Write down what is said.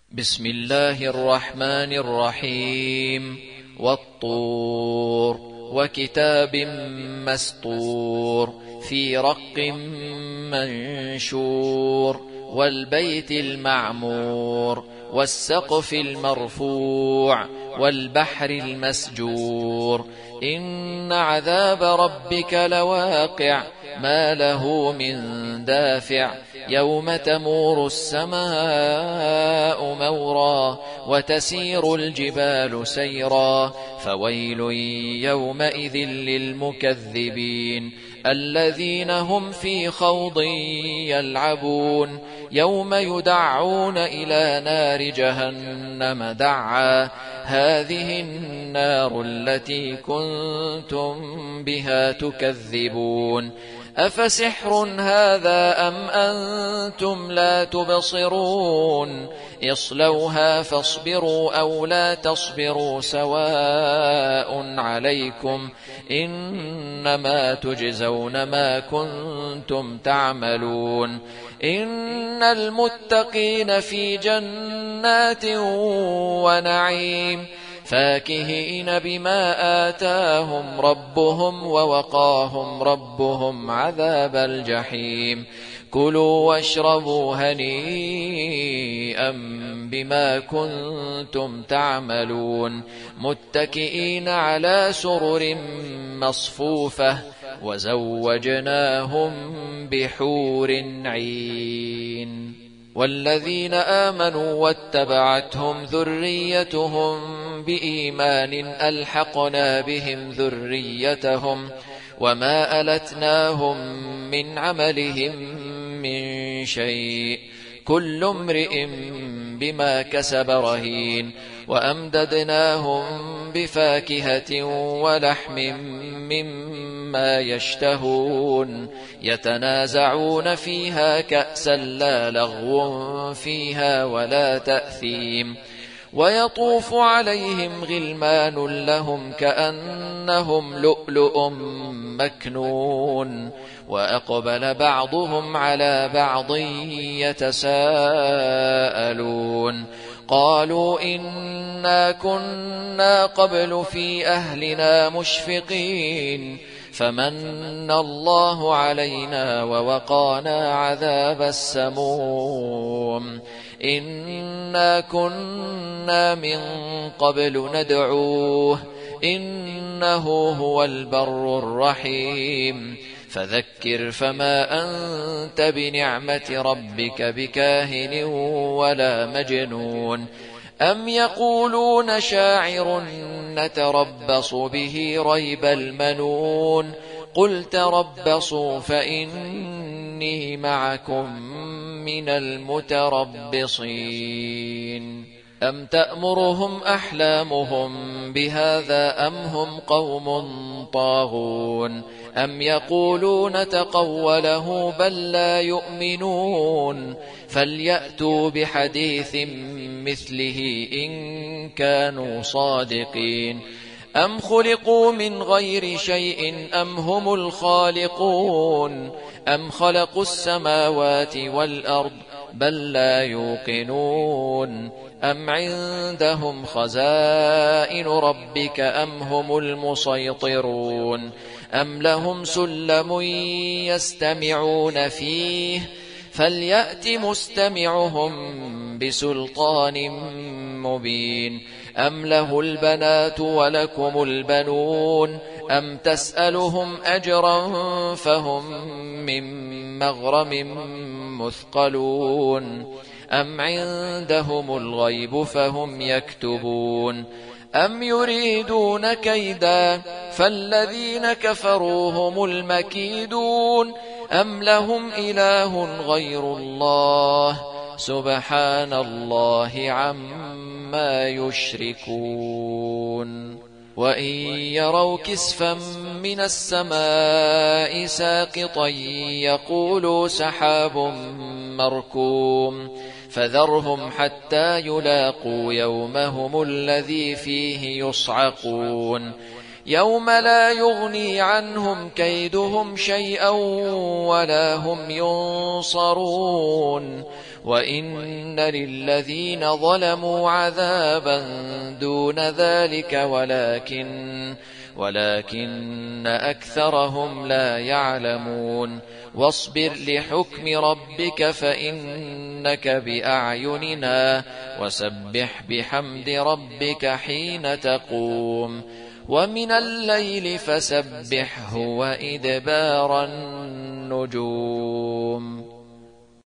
بسم الله الرحمن الرحيم والطور وكتاب مسطور في رق منشور والبيت المعمور والسقف المرفوع والبحر المسجور إن عذاب ربك لواقع ما له من دافع يوم تمور السماء مورا وتسير الجبال سيرا فويل يومئذ للمكذبين الذين هم في خوض يلعبون يوم يدعون إلى نار جهنم دعا هذه النار التي كنتم بها تكذبون أفسحر هذا أم أنتم لا تبصرون اصلوها فاصبروا أو لا تصبروا سواء عليكم إنما تجزون ما كنتم تعملون إن المتقين في جنات ونعيم فاكهين بما آتاهم ربهم ووقاهم ربهم عذاب الجحيم كلوا واشربوا هنيئا بما كنتم تعملون متكئين على سرر مصفوفة وزوجناهم بحور عين والذين آمنوا واتبعتهم ذريتهم بإيمان ألحقنا بهم ذريتهم وما ألتناهم من عملهم من شيء كل امرئ بما كسب رهين وأمددناهم بفاكهة ولحم مما يشتهون يتنازعون فيها كأسا لا لغو فيها ولا تأثيم ويطوف عليهم غلمان لهم كأنهم لؤلؤ مكنون وأقبل بعضهم على بعض يتساءلون قالوا إنا كنا قبل في أهلنا مشفقين فمن الله علينا ووقانا عذاب السموم إنا كنا من قبل ندعوه إنه هو البر الرحيم فذكر فما أنت بنعمة ربك بكاهن ولا مجنون أم يقولون شاعر نتربص به ريب المنون قل تربصوا فإني معكم من المتربصين أم تأمرهم أحلامهم بهذا أم هم قوم طاغون أم يقولون تقوله بل لا يؤمنون فليأتوا بحديث مثله إن كانوا صادقين أم خلقوا من غير شيء أم هم الخالقون أم خلقوا السماوات والأرض بل لا يوقنون أم عندهم خزائن ربك أم هم المسيطرون أم لهم سلم يستمعون فيه فليأت مستمعهم بسلطان مبين أم له البنات ولكم البنون أم تسألهم أجرا فهم من مغرم مثقلون أم عندهم الغيب فهم يكتبون أم يريدون كيدا فالذين كفروا هم المكيدون أم لهم إله غير الله سبحان الله عما يشركون وإن يروا كسفا من السماء ساقطا يقولوا سحاب مركوم فذرهم حتى يلاقوا يومهم الذي فيه يصعقون يوم لا يغني عنهم كيدهم شيئا ولا هم ينصرون وإن للذين ظلموا عذابا دون ذلك ولكن أكثرهم لا يعلمون واصبر لحكم ربك فإنك بأعيننا وسبح بحمد ربك حين تقوم ومن الليل فسبحه وإدبار النجوم